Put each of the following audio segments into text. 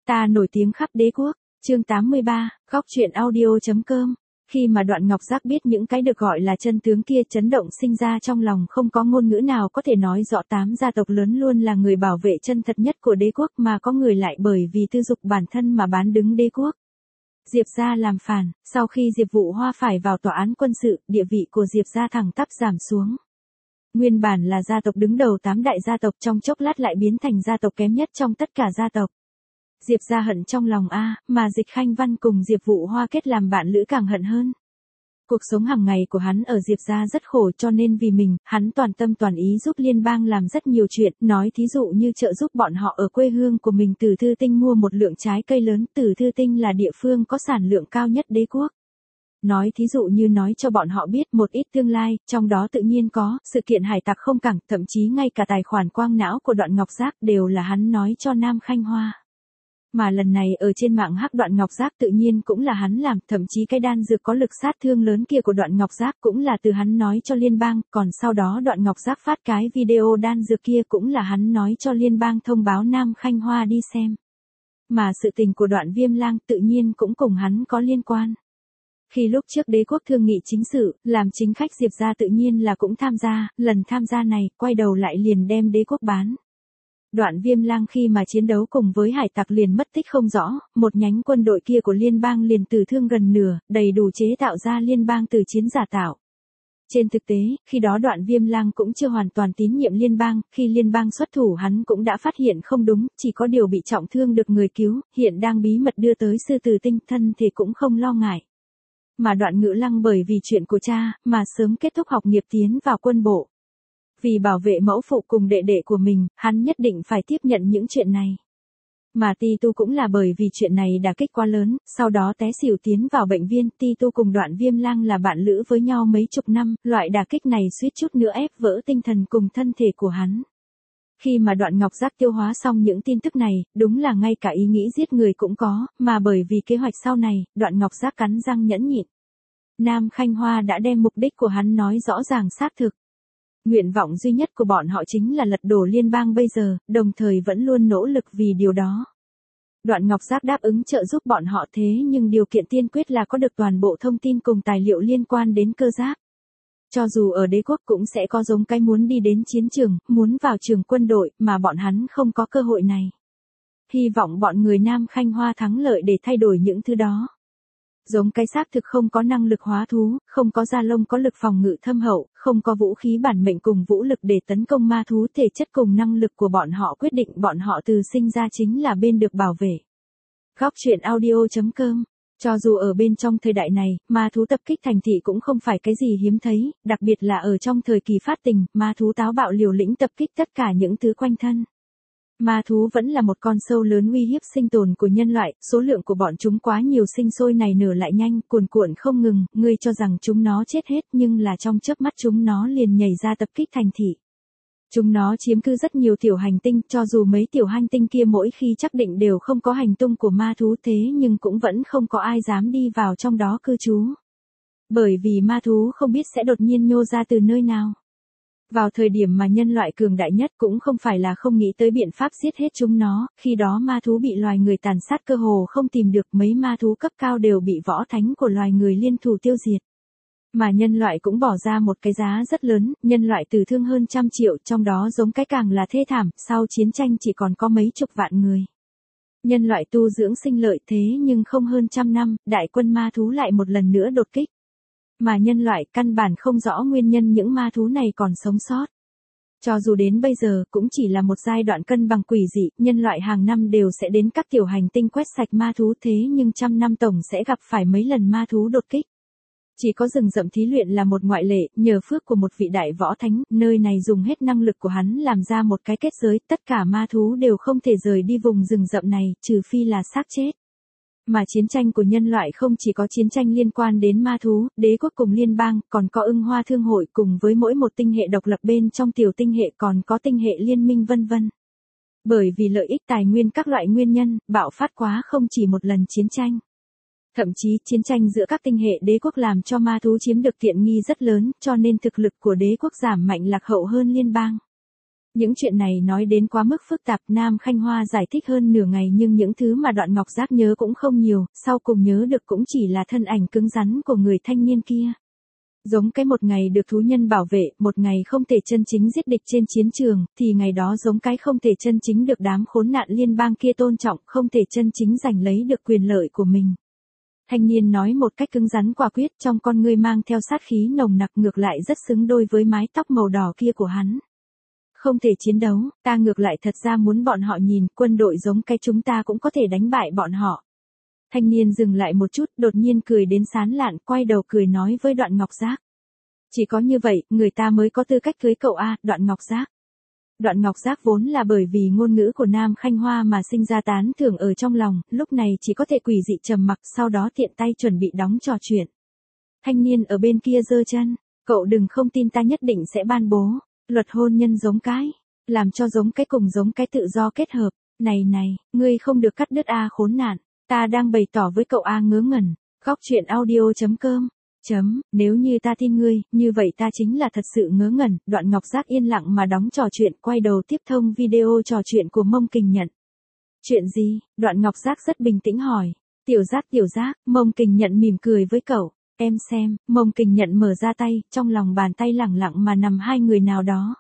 Ta nổi tiếng khắp đế quốc, chương 83, góc truyện audio.com. Khi mà Đoạn Ngọc Giác biết những cái được gọi là chân tướng kia, chấn động sinh ra trong lòng, không có ngôn ngữ nào có thể nói rõ 8 gia tộc lớn luôn là người bảo vệ chân thật nhất của đế quốc, mà có người lại bởi vì tư dục bản thân mà bán đứng đế quốc. Diệp gia làm phản. Sau khi Diệp Vũ Hoa phải vào tòa án quân sự, địa vị của Diệp gia thẳng tắp giảm xuống. Nguyên bản là gia tộc đứng đầu 8 đại gia tộc, trong chốc lát lại biến thành gia tộc kém nhất trong tất cả gia tộc. Diệp gia hận trong lòng mà Dịch Khanh Văn cùng Diệp Vũ Hoa kết làm bạn lữ càng hận hơn. Cuộc sống hàng ngày của hắn ở Diệp gia rất khổ, cho nên vì mình, hắn toàn tâm toàn ý giúp liên bang làm rất nhiều chuyện, nói thí dụ như trợ giúp bọn họ ở quê hương của mình Từ Thư Tinh mua một lượng trái cây lớn. Từ Thư Tinh là địa phương có sản lượng cao nhất đế quốc. Nói thí dụ như nói cho bọn họ biết một ít tương lai, trong đó tự nhiên có sự kiện hải tặc không cảng, thậm chí ngay cả tài khoản quang não của Đoạn Ngọc Giác đều là hắn nói cho Nam Khanh Hoa. Mà lần này ở trên mạng hắc Đoạn Ngọc Giác tự nhiên cũng là hắn làm, thậm chí cái đan dược có lực sát thương lớn kia của Đoạn Ngọc Giác cũng là từ hắn nói cho liên bang, còn sau đó Đoạn Ngọc Giác phát cái video đan dược kia cũng là hắn nói cho liên bang thông báo Nam Khanh Hoa đi xem. Mà sự tình của Đoạn Viêm Lang tự nhiên cũng cùng hắn có liên quan. Khi lúc trước đế quốc thương nghị chính sự, làm chính khách Diệp gia tự nhiên là cũng tham gia, lần tham gia này, quay đầu lại liền đem đế quốc bán. Đoạn Viêm Lang khi mà chiến đấu cùng với hải tặc liền mất tích không rõ, một nhánh quân đội kia của liên bang liền tử thương gần nửa, đầy đủ chế tạo ra liên bang từ chiến giả tạo. Trên thực tế, khi đó Đoạn Viêm Lang cũng chưa hoàn toàn tín nhiệm liên bang, khi liên bang xuất thủ hắn cũng đã phát hiện không đúng, chỉ có điều bị trọng thương được người cứu, hiện đang bí mật đưa tới Sư Tử Tinh, thân thì cũng không lo ngại. Mà Đoạn Ngữ Lăng bởi vì chuyện của cha, mà sớm kết thúc học nghiệp tiến vào quân bộ. Vì bảo vệ mẫu phụ cùng đệ đệ của mình, hắn nhất định phải tiếp nhận những chuyện này. Mà Ti Tu cũng là bởi vì chuyện này đả kích quá lớn, sau đó té xỉu tiến vào bệnh viên. Ti Tu cùng Đoạn Viêm Lang là bạn lữ với nhau mấy chục năm, loại đả kích này suýt chút nữa ép vỡ tinh thần cùng thân thể của hắn. Khi mà Đoạn Ngọc Giác tiêu hóa xong những tin tức này, đúng là ngay cả ý nghĩ giết người cũng có, mà bởi vì kế hoạch sau này, Đoạn Ngọc Giác cắn răng nhẫn nhịn. Nam Khanh Hoa đã đem mục đích của hắn nói rõ ràng xác thực. Nguyện vọng duy nhất của bọn họ chính là lật đổ liên bang bây giờ, đồng thời vẫn luôn nỗ lực vì điều đó. Đoạn Ngọc Giác đáp ứng trợ giúp bọn họ, thế nhưng điều kiện tiên quyết là có được toàn bộ thông tin cùng tài liệu liên quan đến cơ giáp. Cho dù ở đế quốc cũng sẽ có giống cái muốn đi đến chiến trường, muốn vào trường quân đội, mà bọn hắn không có cơ hội này. Hy vọng bọn người Nam Khanh Hoa thắng lợi để thay đổi những thứ đó. Giống cái xác thực không có năng lực hóa thú, không có da lông có lực phòng ngự thâm hậu, không có vũ khí bản mệnh cùng vũ lực để tấn công ma thú, thể chất cùng năng lực của bọn họ quyết định bọn họ từ sinh ra chính là bên được bảo vệ. Góc truyện audio.com. Cho dù ở bên trong thời đại này, ma thú tập kích thành thị cũng không phải cái gì hiếm thấy, đặc biệt là ở trong thời kỳ phát tình, ma thú táo bạo liều lĩnh tập kích tất cả những thứ quanh thân. Ma thú vẫn là một con sâu lớn uy hiếp sinh tồn của nhân loại, số lượng của bọn chúng quá nhiều, sinh sôi nảy nở lại nhanh, cuồn cuộn không ngừng, ngươi cho rằng chúng nó chết hết nhưng là trong chớp mắt chúng nó liền nhảy ra tập kích thành thị. Chúng nó chiếm cư rất nhiều tiểu hành tinh, cho dù mấy tiểu hành tinh kia mỗi khi chắc định đều không có hành tung của ma thú, thế nhưng cũng vẫn không có ai dám đi vào trong đó cư trú. Bởi vì ma thú không biết sẽ đột nhiên nhô ra từ nơi nào. Vào thời điểm mà nhân loại cường đại nhất cũng không phải là không nghĩ tới biện pháp giết hết chúng nó, khi đó ma thú bị loài người tàn sát cơ hồ không tìm được, mấy ma thú cấp cao đều bị võ thánh của loài người liên thủ tiêu diệt. Mà nhân loại cũng bỏ ra một cái giá rất lớn, nhân loại tử thương hơn 100 triệu, trong đó giống cái càng là thê thảm, sau chiến tranh chỉ còn có mấy chục vạn người. Nhân loại tu dưỡng sinh lợi, thế nhưng không hơn 100 năm, đại quân ma thú lại một lần nữa đột kích. Mà nhân loại căn bản không rõ nguyên nhân những ma thú này còn sống sót. Cho dù đến bây giờ cũng chỉ là một giai đoạn cân bằng quỷ dị, nhân loại hàng năm đều sẽ đến các tiểu hành tinh quét sạch ma thú, thế nhưng 100 năm tổng sẽ gặp phải mấy lần ma thú đột kích. Chỉ có rừng rậm thí luyện là một ngoại lệ, nhờ phước của một vị đại võ thánh, nơi này dùng hết năng lực của hắn làm ra một cái kết giới, tất cả ma thú đều không thể rời đi vùng rừng rậm này, trừ phi là xác chết. Mà chiến tranh của nhân loại không chỉ có chiến tranh liên quan đến ma thú, đế quốc cùng liên bang, còn có Ưng Hoa Thương hội cùng với mỗi một tinh hệ độc lập bên trong tiểu tinh hệ, còn có tinh hệ liên minh vân vân. Bởi vì lợi ích tài nguyên các loại nguyên nhân, bạo phát quá không chỉ một lần chiến tranh. Thậm chí chiến tranh giữa các tinh hệ đế quốc làm cho ma thú chiếm được tiện nghi rất lớn, cho nên thực lực của đế quốc giảm mạnh lạc hậu hơn liên bang. Những chuyện này nói đến quá mức phức tạp, Nam Khanh Hoa giải thích hơn nửa ngày nhưng những thứ mà Đoạn Ngọc Giác nhớ cũng không nhiều, sau cùng nhớ được cũng chỉ là thân ảnh cứng rắn của người thanh niên kia. Giống cái một ngày được thú nhân bảo vệ, một ngày không thể chân chính giết địch trên chiến trường, thì ngày đó giống cái không thể chân chính được đám khốn nạn liên bang kia tôn trọng, không thể chân chính giành lấy được quyền lợi của mình. Thanh niên nói một cách cứng rắn quả quyết, trong con ngươi mang theo sát khí nồng nặc, ngược lại rất xứng đôi với mái tóc màu đỏ kia của hắn. Không thể chiến đấu, ta ngược lại thật ra muốn bọn họ nhìn, quân đội giống cái chúng ta cũng có thể đánh bại bọn họ. Thanh niên dừng lại một chút, đột nhiên cười đến sán lạn, quay đầu cười nói với Đoạn Ngọc Giác. Chỉ có như vậy, người ta mới có tư cách cưới cậu a, Đoạn Ngọc Giác. Đoạn Ngọc Giác vốn là bởi vì ngôn ngữ của Nam Khanh Hoa mà sinh ra tán thưởng ở trong lòng, lúc này chỉ có thể quỷ dị trầm mặc, sau đó tiện tay chuẩn bị đóng trò chuyện. Thanh niên ở bên kia giơ chân, cậu đừng không tin ta nhất định sẽ ban bố luật hôn nhân giống cái, làm cho giống cái cùng giống cái tự do kết hợp. Này này, ngươi không được cắt đứt a khốn nạn, ta đang bày tỏ với cậu a ngớ ngẩn. Góc truyện audio.com Nếu như ta tin ngươi, như vậy ta chính là thật sự ngớ ngẩn. Đoạn Ngọc Giác yên lặng mà đóng trò chuyện, quay đầu tiếp thông video trò chuyện của Mông Kình Nhận. Chuyện gì? Đoạn Ngọc Giác rất bình tĩnh hỏi. Tiểu Giác, Mông Kình Nhận mỉm cười với cậu. Em xem, Mông Kình Nhận mở ra tay, trong lòng bàn tay lẳng lặng mà nằm hai người nào đó.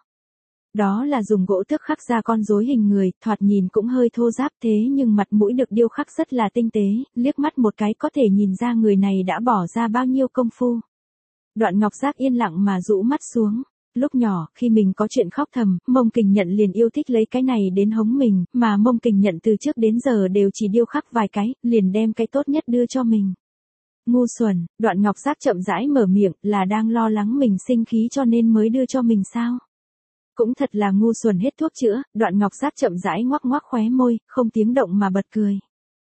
Đó là dùng gỗ tước khắc ra con rối hình người, thoạt nhìn cũng hơi thô ráp thế nhưng mặt mũi được điêu khắc rất là tinh tế, liếc mắt một cái có thể nhìn ra người này đã bỏ ra bao nhiêu công phu. Đoạn Ngọc Giác yên lặng mà rũ mắt xuống. Lúc nhỏ, khi mình có chuyện khóc thầm, Mông Kình Nhận liền yêu thích lấy cái này đến hống mình, mà Mông Kình Nhận từ trước đến giờ đều chỉ điêu khắc vài cái, liền đem cái tốt nhất đưa cho mình. Ngu xuẩn, Đoạn Ngọc Giác chậm rãi mở miệng, là đang lo lắng mình sinh khí cho nên mới đưa cho mình sao? Cũng thật là ngu xuẩn hết thuốc chữa. Đoạn Ngọc Giác chậm rãi ngoắc ngoắc khóe môi, không tiếng động mà bật cười.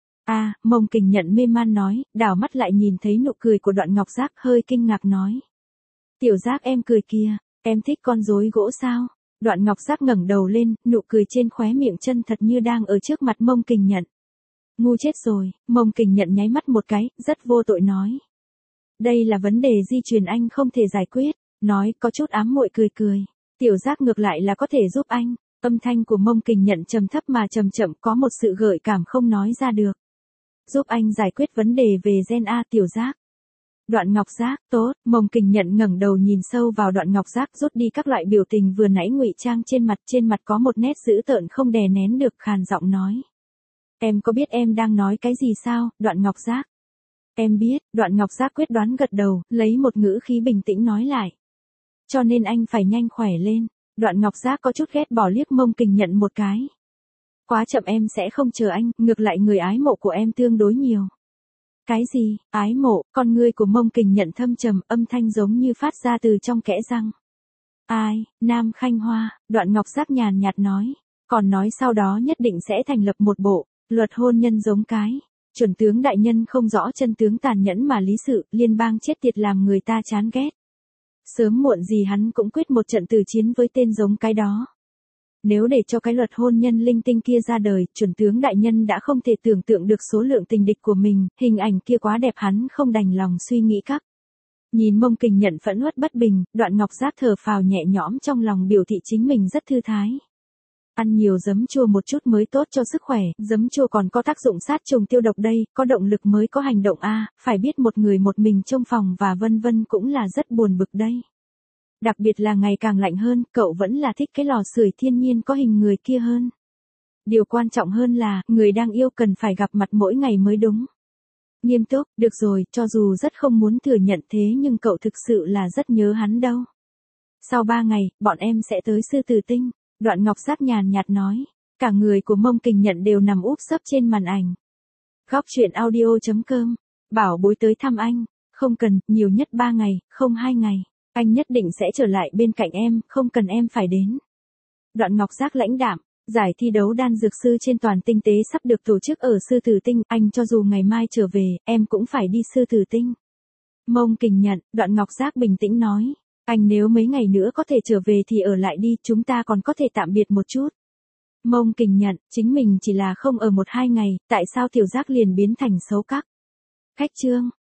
Mông Kình Nhận mê man nói, đảo mắt lại nhìn thấy nụ cười của Đoạn Ngọc Giác, hơi kinh ngạc nói. Tiểu Giác em cười kìa, em thích con rối gỗ sao? Đoạn Ngọc Giác ngẩng đầu lên, nụ cười trên khóe miệng chân thật như đang ở trước mặt Mông Kình Nhận. Ngu chết rồi, Mông Kình Nhận nháy mắt một cái, rất vô tội nói. Đây là vấn đề di truyền anh không thể giải quyết, nói có chút ám muội cười. Tiểu Giác ngược lại là có thể giúp anh. Âm thanh của Mông Kình Nhận trầm thấp mà chậm chậm, có một sự gợi cảm không nói ra được. Giúp anh giải quyết vấn đề về gen a, Tiểu Giác. Đoạn Ngọc Giác, tốt. Mông Kình Nhận ngẩng đầu nhìn sâu vào Đoạn Ngọc Giác, rút đi các loại biểu tình vừa nãy ngụy trang trên mặt có một nét dữ tợn không đè nén được, khàn giọng nói. Em có biết em đang nói cái gì sao, Đoạn Ngọc Giác? Em biết. Đoạn Ngọc Giác quyết đoán gật đầu, lấy một ngữ khí bình tĩnh nói lại. Cho nên anh phải nhanh khỏe lên. Đoạn Ngọc Giác có chút ghét bỏ liếc Mông Kình Nhận một cái. Quá chậm, em sẽ không chờ anh, ngược lại người ái mộ của em tương đối nhiều. Cái gì, ái mộ? Con ngươi của Mông Kình Nhận thâm trầm, âm thanh giống như phát ra từ trong kẽ răng. Ai, Nam Khanh Hoa, Đoạn Ngọc Giác nhàn nhạt nói. Còn nói sau đó nhất định sẽ thành lập một bộ luật hôn nhân giống cái. Chuẩn tướng đại nhân không rõ chân tướng tàn nhẫn mà lý sự, liên bang chết tiệt làm người ta chán ghét. Sớm muộn gì hắn cũng quyết một trận tử chiến với tên giống cái đó. Nếu để cho cái luật hôn nhân linh tinh kia ra đời, chuẩn tướng đại nhân đã không thể tưởng tượng được số lượng tình địch của mình, hình ảnh kia quá đẹp hắn không đành lòng suy nghĩ các. Nhìn Mông Kình Nhận phẫn uất bất bình, Đoạn Ngọc Giác thở phào nhẹ nhõm trong lòng, biểu thị chính mình rất thư thái. Ăn nhiều giấm chua một chút mới tốt cho sức khỏe, giấm chua còn có tác dụng sát trùng tiêu độc đây, có động lực mới có hành động a, phải biết một người một mình trong phòng và vân vân cũng là rất buồn bực đây. Đặc biệt là ngày càng lạnh hơn, cậu vẫn là thích cái lò sưởi thiên nhiên có hình người kia hơn. Điều quan trọng hơn là, người đang yêu cần phải gặp mặt mỗi ngày mới đúng. Nghiêm túc, được rồi, cho dù rất không muốn thừa nhận thế nhưng cậu thực sự là rất nhớ hắn đâu. Sau 3 ngày, bọn em sẽ tới Sư Tử Tinh. Đoạn Ngọc Giác nhàn nhạt nói. Cả người của Mông Kình Nhận đều nằm úp sấp trên màn ảnh. Góc truyện audio.com. Bảo bối tới thăm anh. Không cần, nhiều nhất 3 ngày, không 2 ngày. Anh nhất định sẽ trở lại bên cạnh em, không cần em phải đến. Đoạn Ngọc Giác lãnh đạm. Giải thi đấu đan dược sư trên toàn tinh tế sắp được tổ chức ở Sư Tử Tinh. Anh cho dù ngày mai trở về, em cũng phải đi Sư Tử Tinh. Mông Kình Nhận, Đoạn Ngọc Giác bình tĩnh nói. Anh nếu mấy ngày nữa có thể trở về thì ở lại đi, chúng ta còn có thể tạm biệt một chút. Mông Kình Nhận, chính mình chỉ là không ở 1-2 ngày, tại sao Tiểu Giác liền biến thành xấu cắc? Khách trương,